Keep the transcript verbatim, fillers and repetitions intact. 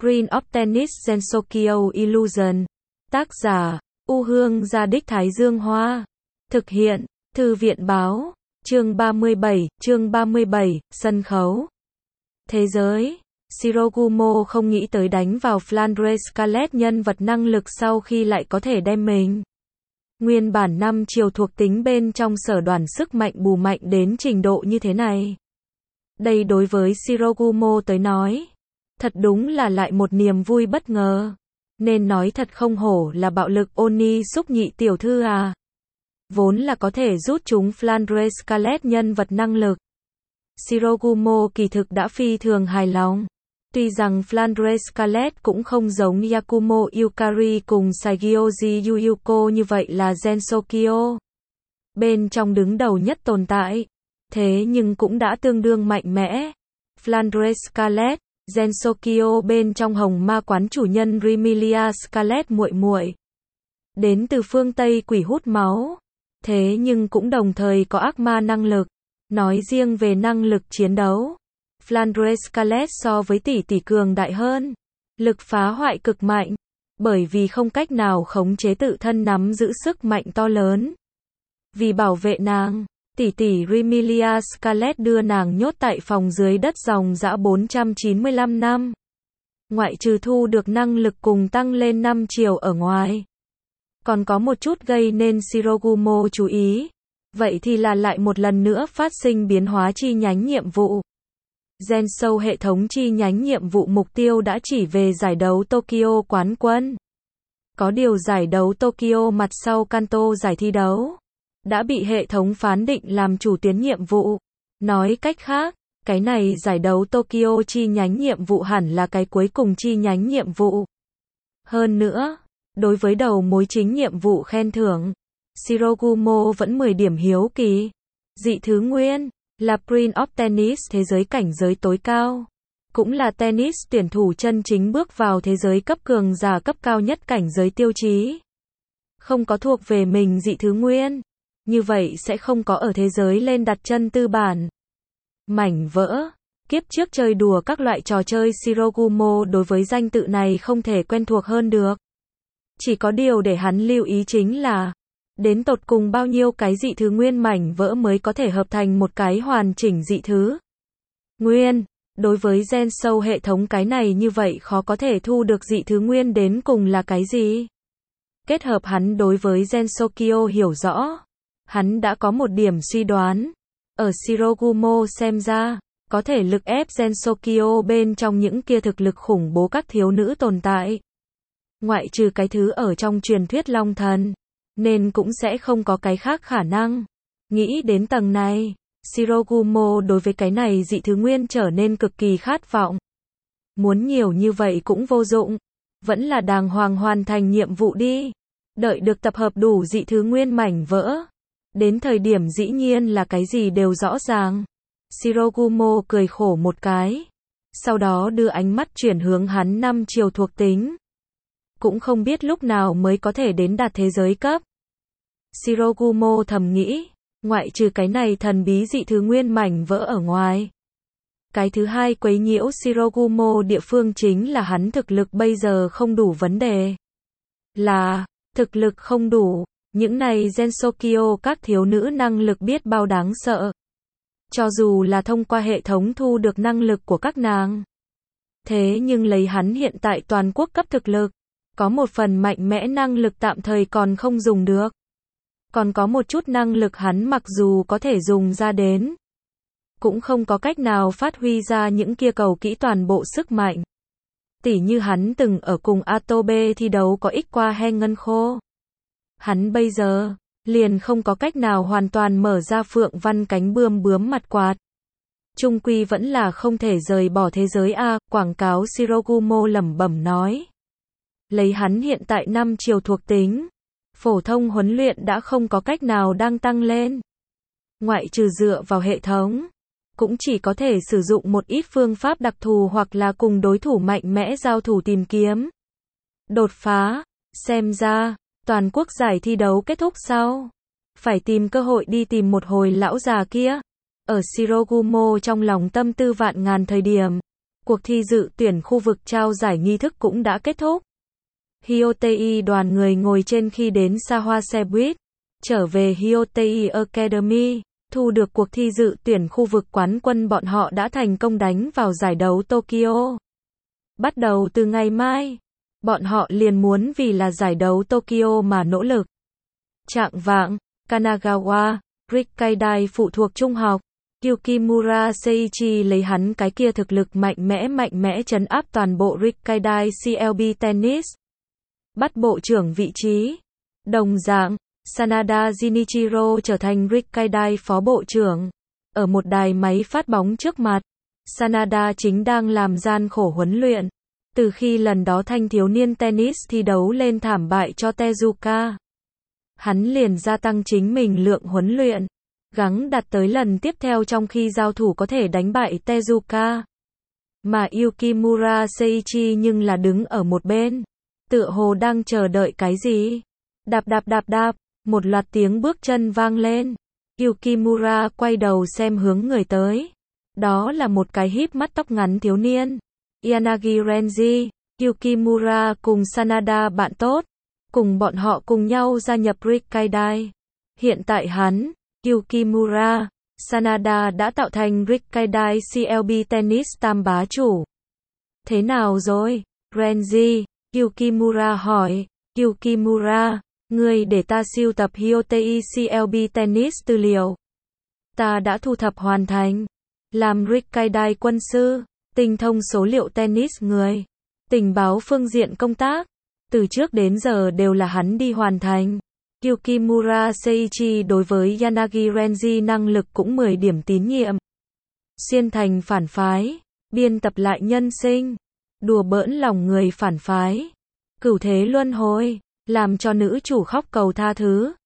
Prince of Tennis Gensokyo Illusion. Tác giả, U Hương Gia Đích Thái Dương Hoa. Thực hiện, Thư viện Báo. Chương ba mươi bảy, chương ba mươi bảy, sân khấu. Thế giới. Shirogumo không nghĩ tới đánh vào Flandre Scarlett nhân vật năng lực sau khi lại có thể đem mình. Nguyên bản năm chiều thuộc tính bên trong sở đoàn sức mạnh bù mạnh đến trình độ như thế này. Đây đối với Shirogumo tới nói, thật đúng là lại một niềm vui bất ngờ. Nên nói thật không hổ là bạo lực Oni xúc nhị tiểu thư à. Vốn là có thể rút chúng Flandre Scarlett nhân vật năng lực. Shirogumo kỳ thực đã phi thường hài lòng. Tuy rằng Flandre Scarlett cũng không giống Yakumo Yukari cùng Saigyoji Yuyuko như vậy là Gensokyo bên trong đứng đầu nhất tồn tại. Thế nhưng cũng đã tương đương mạnh mẽ. Flandre Scarlett, Gensokyo bên trong hồng ma quán chủ nhân Remilia Scarlett muội muội. Đến từ phương Tây quỷ hút máu. Thế nhưng cũng đồng thời có ác ma năng lực. Nói riêng về năng lực chiến đấu, Flandre Scarlett so với tỷ tỷ cường đại hơn. Lực phá hoại cực mạnh. Bởi vì không cách nào khống chế tự thân nắm giữ sức mạnh to lớn. Vì bảo vệ nàng, tỷ tỷ Remilia Scarlett đưa nàng nhốt tại phòng dưới đất dòng dã bốn trăm chín mươi lăm năm. Ngoại trừ thu được năng lực cùng tăng lên năm chiều ở ngoài. Còn có một chút gây nên Shirogumo chú ý. Vậy thì là lại một lần nữa phát sinh biến hóa chi nhánh nhiệm vụ. Gensou hệ thống chi nhánh nhiệm vụ mục tiêu đã chỉ về giải đấu Tokyo quán quân. Có điều giải đấu Tokyo mặt sau Kanto giải thi đấu đã bị hệ thống phán định làm chủ tuyến nhiệm vụ. Nói cách khác, cái này giải đấu Tokyo chi nhánh nhiệm vụ hẳn là cái cuối cùng chi nhánh nhiệm vụ. Hơn nữa, đối với đầu mối chính nhiệm vụ khen thưởng, Shirogumo vẫn mười điểm hiếu kỳ. Dị thứ nguyên là Prince of Tennis thế giới cảnh giới tối cao. Cũng là tennis tuyển thủ chân chính bước vào thế giới cấp cường giả cấp cao nhất cảnh giới tiêu chí. Không có thuộc về mình dị thứ nguyên. Như vậy sẽ không có ở thế giới lên đặt chân tư bản. Mảnh vỡ. Kiếp trước chơi đùa các loại trò chơi Shirogumo đối với danh tự này không thể quen thuộc hơn được. Chỉ có điều để hắn lưu ý chính là đến tột cùng bao nhiêu cái dị thứ nguyên mảnh vỡ mới có thể hợp thành một cái hoàn chỉnh dị thứ nguyên. Đối với Gensou hệ thống cái này như vậy khó có thể thu được dị thứ nguyên đến cùng là cái gì. Kết hợp hắn đối với Gensokyo hiểu rõ. Hắn đã có một điểm suy đoán. Ở Shirogumo xem ra, có thể lực ép Gensokyo bên trong những kia thực lực khủng bố các thiếu nữ tồn tại. Ngoại trừ cái thứ ở trong truyền thuyết Long Thần. Nên cũng sẽ không có cái khác khả năng. Nghĩ đến tầng này, Shirogumo đối với cái này dị thứ nguyên trở nên cực kỳ khát vọng. Muốn nhiều như vậy cũng vô dụng. Vẫn là đàng hoàng hoàn thành nhiệm vụ đi. Đợi được tập hợp đủ dị thứ nguyên mảnh vỡ. Đến thời điểm dĩ nhiên là cái gì đều rõ ràng. Shirogumo cười khổ một cái. Sau đó đưa ánh mắt chuyển hướng hắn năm chiều thuộc tính. Cũng không biết lúc nào mới có thể đến đạt thế giới cấp. Shirogumo thầm nghĩ, ngoại trừ cái này thần bí dị thứ nguyên mảnh vỡ ở ngoài. Cái thứ hai quấy nhiễu Shirogumo địa phương chính là hắn thực lực bây giờ không đủ vấn đề. Là, thực lực không đủ, những này Gensokyo các thiếu nữ năng lực biết bao đáng sợ. Cho dù là thông qua hệ thống thu được năng lực của các nàng. Thế nhưng lấy hắn hiện tại toàn quốc cấp thực lực. Có một phần mạnh mẽ năng lực tạm thời còn không dùng được. Còn có một chút năng lực hắn mặc dù có thể dùng ra đến. Cũng không có cách nào phát huy ra những kia cầu kỹ toàn bộ sức mạnh. Tỉ như hắn từng ở cùng Atobe thi đấu có ích qua he ngân khô. Hắn bây giờ, liền không có cách nào hoàn toàn mở ra phượng văn cánh bươm bướm mặt quạt. Trung quy vẫn là không thể rời bỏ thế giới A, quảng cáo Shirogumo lẩm bẩm nói. Lấy hắn hiện tại năm chiều thuộc tính, phổ thông huấn luyện đã không có cách nào đang tăng lên. Ngoại trừ dựa vào hệ thống, cũng chỉ có thể sử dụng một ít phương pháp đặc thù hoặc là cùng đối thủ mạnh mẽ giao thủ tìm kiếm. Đột phá, xem ra, toàn quốc giải thi đấu kết thúc sau. Phải tìm cơ hội đi tìm một hồi lão già kia. Ở Shirogumo trong lòng tâm tư vạn ngàn thời điểm. Cuộc thi dự tuyển khu vực trao giải nghi thức cũng đã kết thúc. Hyotei đoàn người ngồi trên khi đến xa hoa xe buýt, trở về Hyotei Academy, thu được cuộc thi dự tuyển khu vực quán quân bọn họ đã thành công đánh vào giải đấu Tokyo. Bắt đầu từ ngày mai, bọn họ liền muốn vì là giải đấu Tokyo mà nỗ lực. Trạng vạng, Kanagawa, Rikkaidai phụ thuộc trung học, Yukimura Seiichi lấy hắn cái kia thực lực mạnh mẽ mạnh mẽ trấn áp toàn bộ Rikkaidai xê lờ bê Tennis. Bắt bộ trưởng vị trí. Đồng dạng, Sanada Jinichiro trở thành Rikkaidai phó bộ trưởng. Ở một đài máy phát bóng trước mặt, Sanada chính đang làm gian khổ huấn luyện. Từ khi lần đó thanh thiếu niên tennis thi đấu lên thảm bại cho Tezuka, hắn liền gia tăng chính mình lượng huấn luyện, gắng đạt tới lần tiếp theo trong khi giao thủ có thể đánh bại Tezuka. Mà Yukimura Seiichi nhưng là đứng ở một bên, tựa hồ đang chờ đợi cái gì. Đạp đạp đạp đạp, một loạt tiếng bước chân vang lên. Yukimura quay đầu xem hướng người tới. Đó là một cái híp mắt tóc ngắn thiếu niên. Yanagi Renji, Yukimura cùng Sanada bạn tốt, cùng bọn họ cùng nhau gia nhập Rikkaidai. Hiện tại hắn, Yukimura, Sanada đã tạo thành Rikkaidai xê lờ bê Tennis tam bá chủ. Thế nào rồi, Renji? Yukimura hỏi. Yukimura, ngươi để ta sưu tập Hyotei xê lờ bê Tennis tư liệu. Ta đã thu thập hoàn thành. Làm Rikkaidai quân sư, tinh thông số liệu tennis người. Tình báo phương diện công tác, từ trước đến giờ đều là hắn đi hoàn thành. Yukimura Seiichi đối với Yanagi Renji năng lực cũng mười điểm tín nhiệm. Xuyên thành phản phái, biên tập lại nhân sinh, đùa bỡn lòng người phản phái, cửu thế luân hồi, làm cho nữ chủ khóc cầu tha thứ.